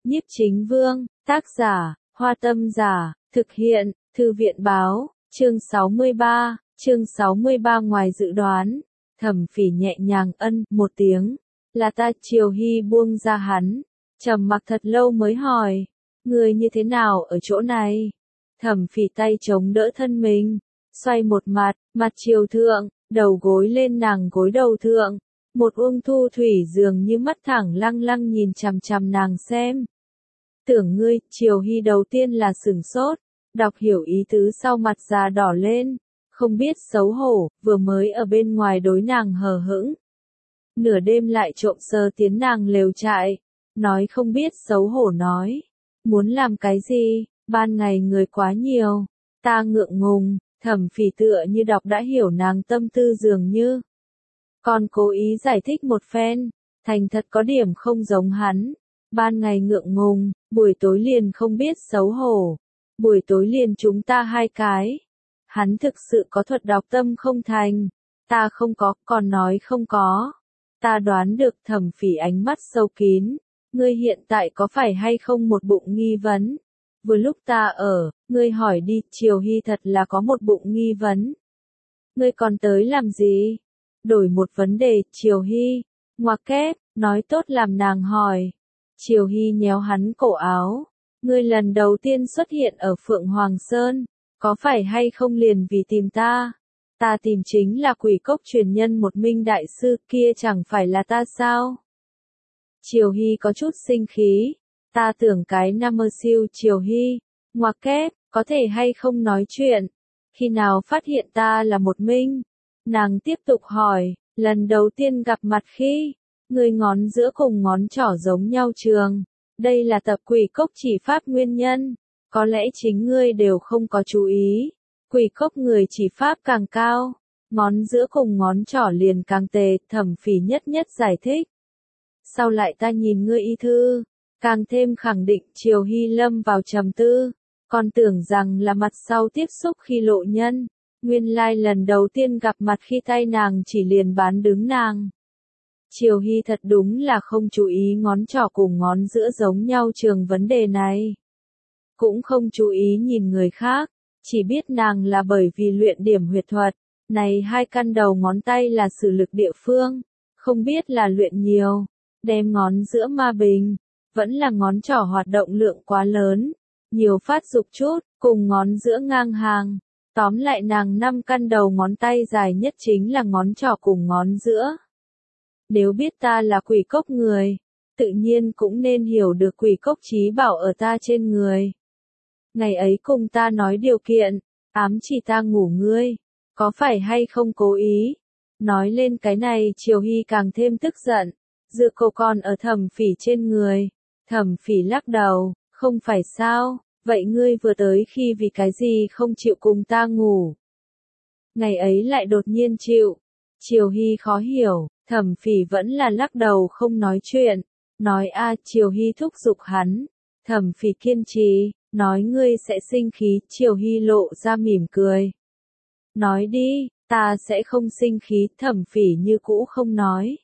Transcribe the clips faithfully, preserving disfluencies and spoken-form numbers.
Nhiếp Chính Vương, tác giả, Hoa Tâm Giả, thực hiện, Thư viện Báo, chương sáu mươi ba, chương sáu mươi ba ngoài dự đoán. Thẩm Phỉ nhẹ nhàng ân một tiếng, là ta. Triều Hy buông ra hắn, trầm mặc thật lâu mới hỏi, người như thế nào ở chỗ này? Thẩm Phỉ tay chống đỡ thân mình, xoay một mặt, mặt chiều thượng, đầu gối lên nàng gối đầu thượng, một Uông Thu Thủy dường như mắt thẳng lăng lăng nhìn chằm chằm nàng xem. Tưởng ngươi. Triều Hy đầu tiên là sửng sốt, đọc hiểu ý tứ sau mặt già đỏ lên, không biết xấu hổ, vừa mới ở bên ngoài đối nàng hờ hững. Nửa đêm lại trộm sờ tiến nàng lều trại, nói không biết xấu hổ nói. Muốn làm cái gì, ban ngày người quá nhiều, ta ngượng ngùng. Thẩm Phỉ tựa như đọc đã hiểu nàng tâm tư dường như. Còn cố ý giải thích một phen, thành thật có điểm không giống hắn. Ban ngày ngượng ngùng, buổi tối liền không biết xấu hổ. Buổi tối liền chúng ta hai cái. Hắn thực sự có thuật đọc tâm không thành. Ta không có, còn nói không có. Ta đoán được. Thẩm Phỉ ánh mắt sâu kín. Ngươi hiện tại có phải hay không một bụng nghi vấn? Vừa lúc ta ở, ngươi hỏi đi. Triều Hy thật là có một bụng nghi vấn. Ngươi còn tới làm gì? Đổi một vấn đề. Triều Hy, ngoặc kép, nói tốt làm nàng hỏi. Triều Hy nhéo hắn cổ áo. Ngươi lần đầu tiên xuất hiện ở Phượng Hoàng Sơn, có phải hay không liền vì tìm ta? Ta tìm chính là Quỷ Cốc truyền nhân một Minh đại sư, kia chẳng phải là ta sao? Triều Hy có chút sinh khí. Ta tưởng cái nam mơ siêu. Triều Hy, ngoặc kép, có thể hay không nói chuyện? Khi nào phát hiện ta là một Minh? Nàng tiếp tục hỏi, lần đầu tiên gặp mặt khi, người ngón giữa cùng ngón trỏ giống nhau trường. Đây là tập Quỷ Cốc chỉ pháp nguyên nhân. Có lẽ chính ngươi đều không có chú ý. Quỷ Cốc người chỉ pháp càng cao, ngón giữa cùng ngón trỏ liền càng tề. Thẩm Phỉ nhất nhất giải thích. Sau lại ta nhìn ngươi y thư, càng thêm khẳng định. Triều Hy lâm vào trầm tư, còn tưởng rằng là mặt sau tiếp xúc khi lộ nhân. Nguyên lai lần đầu tiên gặp mặt khi tay nàng chỉ liền bán đứng nàng. Triều Hy thật đúng là không chú ý ngón trỏ cùng ngón giữa giống nhau trường vấn đề này. Cũng không chú ý nhìn người khác, chỉ biết nàng là bởi vì luyện điểm huyệt thuật. Này hai căn đầu ngón tay là sử lực địa phương, không biết là luyện nhiều, đem ngón giữa ma bình, vẫn là ngón trỏ hoạt động lượng quá lớn, nhiều phát dục chút, cùng ngón giữa ngang hàng. Tóm lại nàng năm căn đầu ngón tay dài nhất chính là ngón trỏ cùng ngón giữa. Nếu biết ta là Quỷ Cốc người, tự nhiên cũng nên hiểu được Quỷ Cốc trí bảo ở ta trên người. Ngày ấy cùng ta nói điều kiện, ám chỉ ta ngủ ngươi, có phải hay không cố ý? Nói lên cái này. Triều Hy càng thêm tức giận, dựa cô còn ở Thẩm Phỉ trên người. Thẩm Phỉ lắc đầu, không phải sao? Vậy ngươi vừa tới khi vì cái gì không chịu cùng ta ngủ? Ngày ấy lại đột nhiên chịu. Triều Hy khó hiểu. Thẩm Phỉ vẫn là lắc đầu không nói chuyện. Nói a. Triều Hy thúc giục hắn. Thẩm Phỉ kiên trì, nói ngươi sẽ sinh khí. Triều Hy lộ ra mỉm cười. Nói đi, ta sẽ không sinh khí. Thẩm Phỉ như cũ không nói.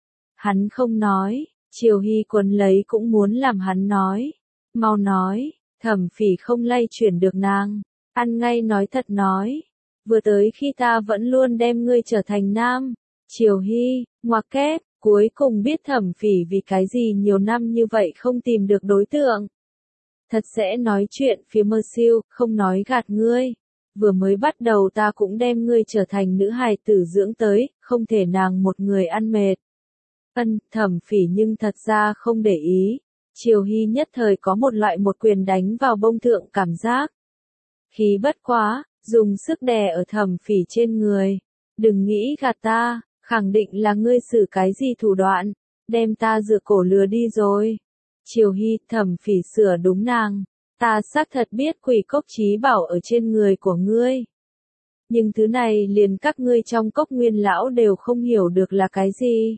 Hắn không nói. Triều Hy quấn lấy cũng muốn làm hắn nói. Mau nói. Thẩm Phỉ không lay chuyển được nàng, ăn ngay nói thật nói. Vừa tới khi ta vẫn luôn đem ngươi trở thành nam. Triều Hy, ngoặc kép, cuối cùng biết Thẩm Phỉ vì cái gì nhiều năm như vậy không tìm được đối tượng. Thật sẽ nói chuyện phía mơ siêu, không nói gạt ngươi. Vừa mới bắt đầu ta cũng đem ngươi trở thành nữ hài tử dưỡng tới, không thể nàng một người ăn mệt. Ân. Thẩm Phỉ nhưng thật ra không để ý. Triều Hy nhất thời có một loại một quyền đánh vào bông thượng cảm giác. Khí bất quá, dùng sức đè ở Thẩm Phỉ trên người. Đừng nghĩ gạt ta, khẳng định là ngươi xử cái gì thủ đoạn, đem ta dựa cổ lừa đi rồi. Triều Hy. Thẩm Phỉ sửa đúng nàng. Ta xác thật biết Quỷ Cốc trí bảo ở trên người của ngươi. Nhưng thứ này liền các ngươi trong Cốc Nguyên lão đều không hiểu được là cái gì.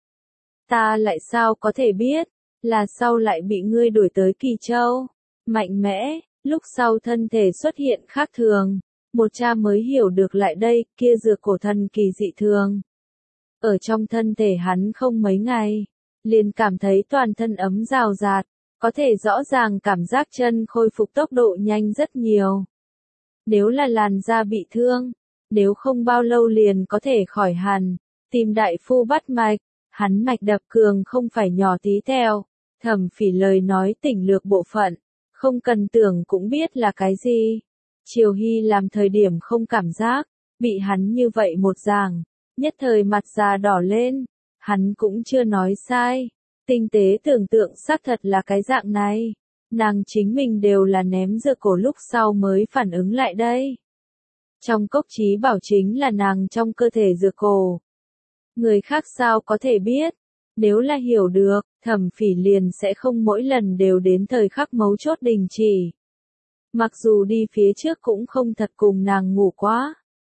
Ta lại sao có thể biết? Là sau lại bị ngươi đuổi tới Kỳ Châu, mạnh mẽ, lúc sau thân thể xuất hiện khác thường, một cha mới hiểu được lại đây, kia dược cổ thần kỳ dị thường. Ở trong thân thể hắn không mấy ngày, liền cảm thấy toàn thân ấm rào rạt, có thể rõ ràng cảm giác chân khôi phục tốc độ nhanh rất nhiều. Nếu là làn da bị thương, nếu không bao lâu liền có thể khỏi hẳn, tìm đại phu bắt mạch, hắn mạch đập cường không phải nhỏ tí teo. Thẩm Phỉ lời nói tỉnh lược bộ phận, không cần tưởng cũng biết là cái gì. Triều Hy làm thời điểm không cảm giác, bị hắn như vậy một giảng, nhất thời mặt già đỏ lên, hắn cũng chưa nói sai. Tinh tế tưởng tượng xác thật là cái dạng này, nàng chính mình đều là ném dược cổ lúc sau mới phản ứng lại đây. Trong cốc trí bảo chính là nàng trong cơ thể dược cổ. Người khác sao có thể biết, nếu là hiểu được, Thẩm Phỉ liền sẽ không mỗi lần đều đến thời khắc mấu chốt đình chỉ. Mặc dù đi phía trước cũng không thật cùng nàng ngủ quá.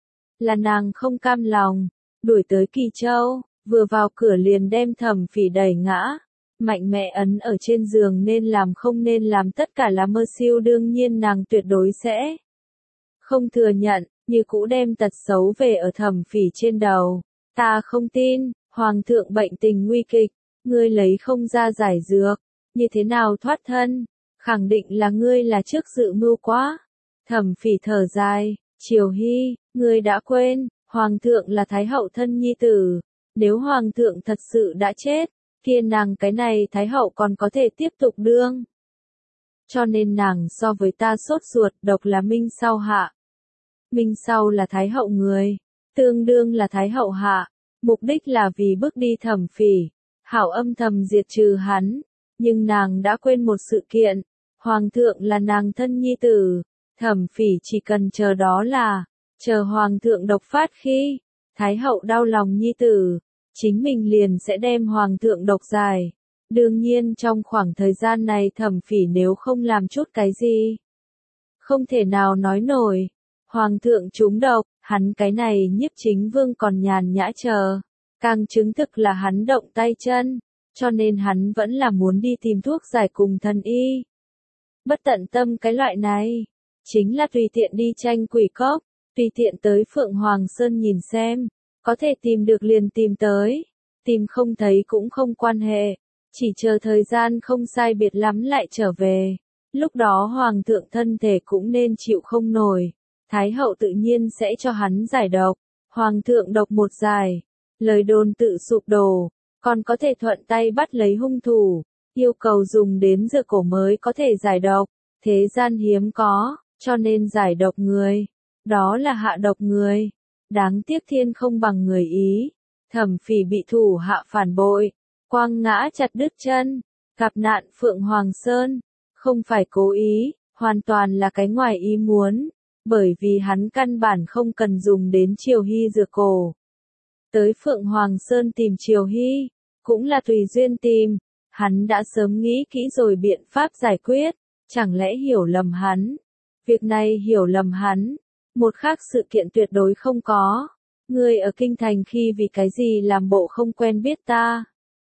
Là nàng không cam lòng, đuổi tới Kỳ Châu, vừa vào cửa liền đem Thẩm Phỉ đẩy ngã. Mạnh mẽ ấn ở trên giường nên làm không nên làm tất cả là mơ siêu, đương nhiên nàng tuyệt đối sẽ không thừa nhận, như cũ đem tật xấu về ở Thẩm Phỉ trên đầu. Ta không tin, Hoàng thượng bệnh tình nguy kịch, ngươi lấy không ra giải dược, như thế nào thoát thân, khẳng định là ngươi là trước dự mưu quá. Thẩm Phỉ thở dài, Triều Hy, ngươi đã quên, Hoàng thượng là Thái hậu thân nhi tử, nếu Hoàng thượng thật sự đã chết, kia nàng cái này Thái hậu còn có thể tiếp tục đương. Cho nên nàng so với ta sốt ruột, độc là Minh Sau hạ. Minh Sau là Thái hậu người, tương đương là Thái hậu hạ, mục đích là vì bước đi Thẩm Phỉ, hảo âm thầm diệt trừ hắn, nhưng nàng đã quên một sự kiện, Hoàng thượng là nàng thân nhi tử, Thẩm Phỉ chỉ cần chờ đó là, chờ Hoàng thượng độc phát khi, Thái hậu đau lòng nhi tử, chính mình liền sẽ đem Hoàng thượng độc giải. Đương nhiên trong khoảng thời gian này Thẩm Phỉ nếu không làm chút cái gì, không thể nào nói nổi. Hoàng thượng trúng độc, hắn cái này Nhiếp Chính Vương còn nhàn nhã chờ, càng chứng thực là hắn động tay chân, cho nên hắn vẫn là muốn đi tìm thuốc giải cùng thần y. Bất tận tâm cái loại này, chính là tùy tiện đi tranh quỷ cốc, tùy tiện tới Phượng Hoàng Sơn nhìn xem, có thể tìm được liền tìm tới, tìm không thấy cũng không quan hệ, chỉ chờ thời gian không sai biệt lắm lại trở về, lúc đó Hoàng thượng thân thể cũng nên chịu không nổi. Thái hậu tự nhiên sẽ cho hắn giải độc, Hoàng thượng độc một giải, lời đồn tự sụp đổ, còn có thể thuận tay bắt lấy hung thủ, yêu cầu dùng đến dược cổ mới có thể giải độc, thế gian hiếm có, cho nên giải độc người, đó là hạ độc người, đáng tiếc thiên không bằng người ý, Thẩm Phỉ bị thủ hạ phản bội, quăng ngã chặt đứt chân, gặp nạn Phượng Hoàng Sơn, không phải cố ý, hoàn toàn là cái ngoài ý muốn. Bởi vì hắn căn bản không cần dùng đến Triều Hy dược cổ. Tới Phượng Hoàng Sơn tìm Triều Hy, cũng là tùy duyên tìm, hắn đã sớm nghĩ kỹ rồi biện pháp giải quyết, chẳng lẽ hiểu lầm hắn. Việc này hiểu lầm hắn, một khác sự kiện tuyệt đối không có. Ngươi ở kinh thành khi vì cái gì làm bộ không quen biết ta?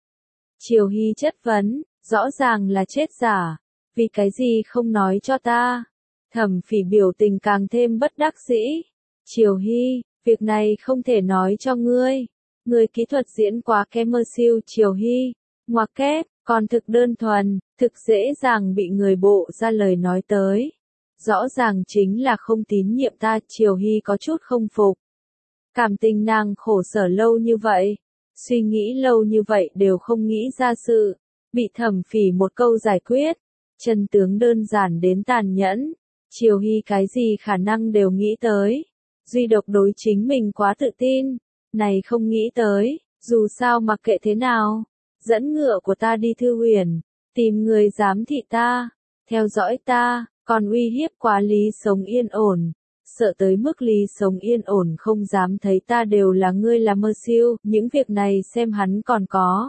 Triều Hy chất vấn, rõ ràng là chết giả, vì cái gì không nói cho ta? Thẩm Phỉ biểu tình càng thêm bất đắc dĩ. Triều Hy, việc này không thể nói cho ngươi. Ngươi kỹ thuật diễn quá kém mơ siêu. Triều Hy, ngoặc kép, còn thực đơn thuần, thực dễ dàng bị người bộ ra lời nói tới. Rõ ràng chính là không tín nhiệm ta. Triều Hy có chút không phục. Cảm tình nàng khổ sở lâu như vậy, suy nghĩ lâu như vậy đều không nghĩ ra sự, bị Thẩm Phỉ một câu giải quyết. Chân tướng đơn giản đến tàn nhẫn. Triều Hy cái gì khả năng đều nghĩ tới, duy độc đối chính mình quá tự tin, này không nghĩ tới, dù sao mặc kệ thế nào, dẫn ngựa của ta đi Thư Huyền, tìm người giám thị ta, theo dõi ta, còn uy hiếp quá Lý sống yên ổn, sợ tới mức Lý sống yên ổn không dám thấy ta đều là ngươi là mơ siêu, những việc này xem hắn còn có.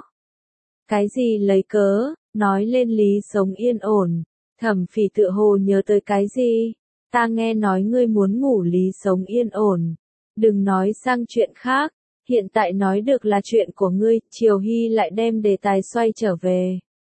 Cái gì lấy cớ, nói lên Lý sống yên ổn. Thẩm Phỉ tựa hồ nhớ tới cái gì, ta nghe nói ngươi muốn ngủ Lý sống yên ổn, đừng nói sang chuyện khác, hiện tại nói được là chuyện của ngươi. Triều Hy lại đem đề tài xoay trở về.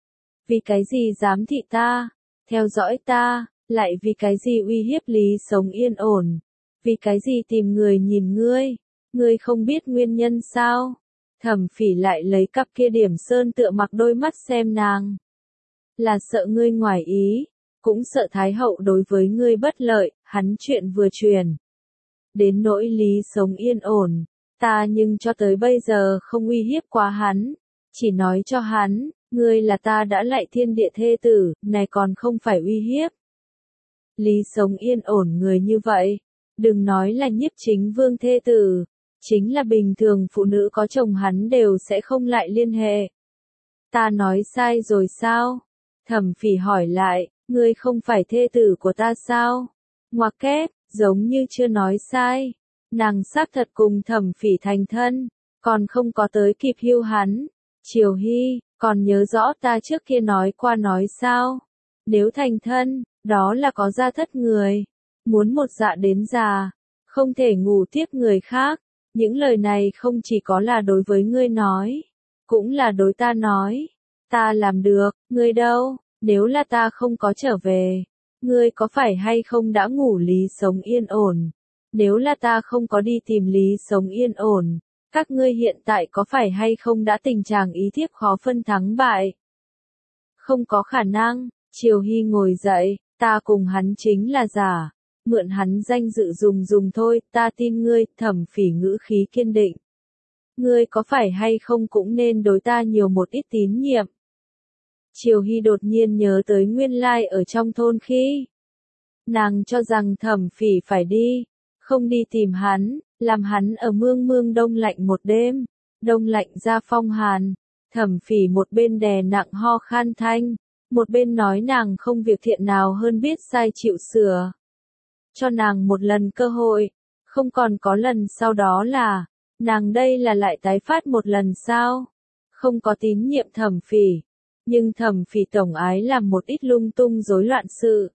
Vì cái gì giám thị ta, theo dõi ta, lại vì cái gì uy hiếp Lý sống yên ổn, vì cái gì tìm người nhìn ngươi, ngươi không biết nguyên nhân sao? Thẩm Phỉ lại lấy cặp kia điểm sơn tựa mặc đôi mắt xem nàng. là sợ ngươi ngoài ý, cũng sợ Thái hậu đối với ngươi bất lợi, hắn chuyện vừa truyền. Đến nỗi Lý sống yên ổn, ta nhưng cho tới bây giờ không uy hiếp quá hắn, chỉ nói cho hắn, ngươi là ta đã lạy thiên địa thê tử, này còn không phải uy hiếp. Lý sống yên ổn người như vậy, đừng nói là nhiếp chính vương thê tử, chính là bình thường phụ nữ có chồng hắn đều sẽ không lại liên hệ. Ta nói sai rồi sao? Thẩm Phỉ hỏi lại, ngươi không phải thê tử của ta sao? Ngoặc kép, giống như chưa nói sai. Nàng xác thật cùng Thẩm Phỉ thành thân, còn không có tới kịp hưu hắn. Triều Hy, còn nhớ rõ ta trước kia nói qua nói sao? Nếu thành thân, đó là có gia thất người. Muốn một dạ đến già, không thể ngủ tiếp người khác. Những lời này không chỉ có là đối với ngươi nói, cũng là đối ta nói. Ta làm được, ngươi đâu, nếu là ta không có trở về, ngươi có phải hay không đã ngủ Lý sống yên ổn? Nếu là ta không có đi tìm Lý sống yên ổn, các ngươi hiện tại có phải hay không đã tình trạng ý thiếp khó phân thắng bại? Không có khả năng, Triều Hy ngồi dậy, ta cùng hắn chính là giả, mượn hắn danh dự dùng dùng thôi, ta tin ngươi, Thẩm Phỉ ngữ khí kiên định. Ngươi có phải hay không cũng nên đối ta nhiều một ít tín nhiệm. Triều Hy đột nhiên nhớ tới nguyên lai ở trong thôn khi. Nàng cho rằng Thẩm Phỉ phải đi, không đi tìm hắn, làm hắn ở mương mương đông lạnh một đêm, đông lạnh ra phong hàn. Thẩm Phỉ một bên đè nặng ho khan thanh, một bên nói nàng không việc thiện nào hơn biết sai chịu sửa. Cho nàng một lần cơ hội, không còn có lần sau đó là, nàng đây là lại tái phát một lần sao? Không có tín nhiệm Thẩm Phỉ, nhưng Thẩm Phỉ tổng ái làm một ít lung tung rối loạn sự.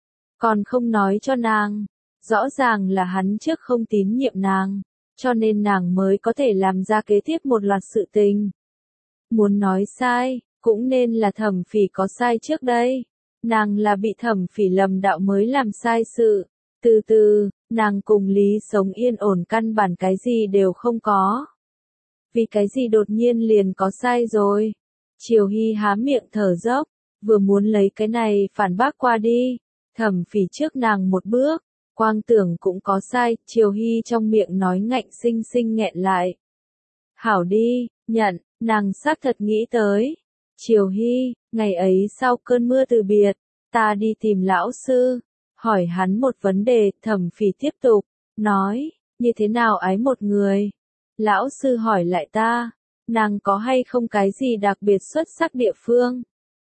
Còn không nói cho nàng, rõ ràng là hắn trước không tín nhiệm nàng, cho nên nàng mới có thể làm ra kế tiếp một loạt sự tình. Muốn nói sai, cũng nên là Thẩm Phỉ có sai trước đây. Nàng là bị Thẩm Phỉ lầm đạo mới làm sai sự. Từ từ, nàng cùng Lý sống yên ổn căn bản cái gì đều không có. Vì cái gì đột nhiên liền có sai rồi. Triều Hy há miệng thở dốc, vừa muốn lấy cái này phản bác qua đi. Thẩm Phỉ trước nàng một bước, quang tưởng cũng có sai, Triều Hy trong miệng nói ngạnh sinh sinh nghẹn lại. Hảo đi, nhận, nàng xác thật nghĩ tới. Triều Hy, ngày ấy sau cơn mưa từ biệt, ta đi tìm lão sư. Hỏi hắn một vấn đề, Thẩm Phỉ tiếp tục, nói, như thế nào ái một người? Lão sư hỏi lại ta, nàng có hay không cái gì đặc biệt xuất sắc địa phương?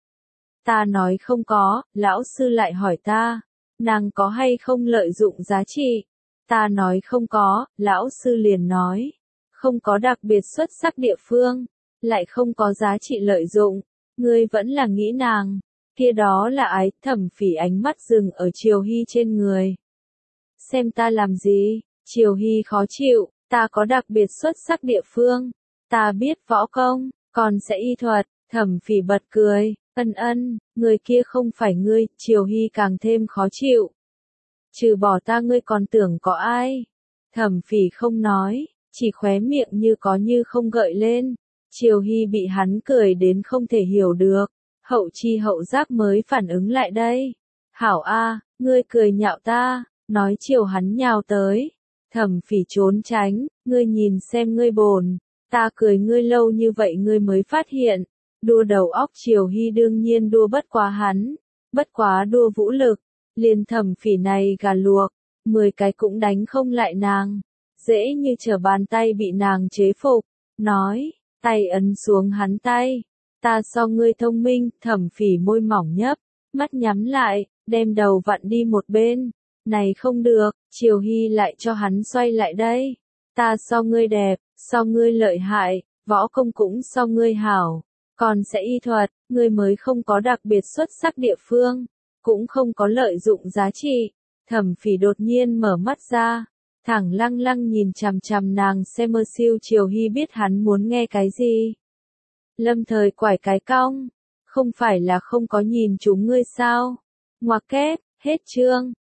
Ta nói không có, lão sư lại hỏi ta, nàng có hay không lợi dụng giá trị? Ta nói không có, lão sư liền nói, không có đặc biệt xuất sắc địa phương, lại không có giá trị lợi dụng, ngươi vẫn là nghĩ nàng. Kia đó là ái. Thẩm Phỉ ánh mắt dừng ở Triều Hy trên người. Xem ta làm gì? Triều Hy khó chịu, ta có đặc biệt xuất sắc địa phương. Ta biết võ công, còn sẽ y thuật. Thẩm Phỉ bật cười, ân ân, người kia không phải ngươi. Triều Hy càng thêm khó chịu. Trừ bỏ ta ngươi còn tưởng có ai? Thẩm Phỉ không nói, chỉ khóe miệng như có như không gợi lên. Triều Hy bị hắn cười đến không thể hiểu được. Hậu chi hậu giác mới phản ứng lại đây. Hảo a, ngươi cười nhạo ta, nói chiều hắn nhào tới. Thẩm Phỉ trốn tránh, ngươi nhìn xem ngươi bồn, ta cười ngươi lâu như vậy ngươi mới phát hiện. Đua đầu óc Triều Hy đương nhiên đua bất quá hắn, bất quá đua vũ lực, liền Thẩm Phỉ này gà luộc, mười cái cũng đánh không lại nàng. Dễ như trở bàn tay bị nàng chế phục, nói, tay ấn xuống hắn tay. Ta so ngươi thông minh. Thẩm Phỉ môi mỏng nhấp, mắt nhắm lại, đem đầu vặn đi một bên. Này không được, Triều Hy lại cho hắn xoay lại đây. Ta so ngươi đẹp, so ngươi lợi hại, võ công cũng so ngươi hảo, còn sẽ y thuật, ngươi mới không có đặc biệt xuất sắc địa phương, cũng không có lợi dụng giá trị. Thẩm Phỉ đột nhiên mở mắt ra, thẳng lăng lăng nhìn chằm chằm nàng xem mơ siêu. Triều Hy biết hắn muốn nghe cái gì. Lâm thời quải cái cong, không phải là không có nhìn chúng ngươi sao? Ngoặc kép, hết chương.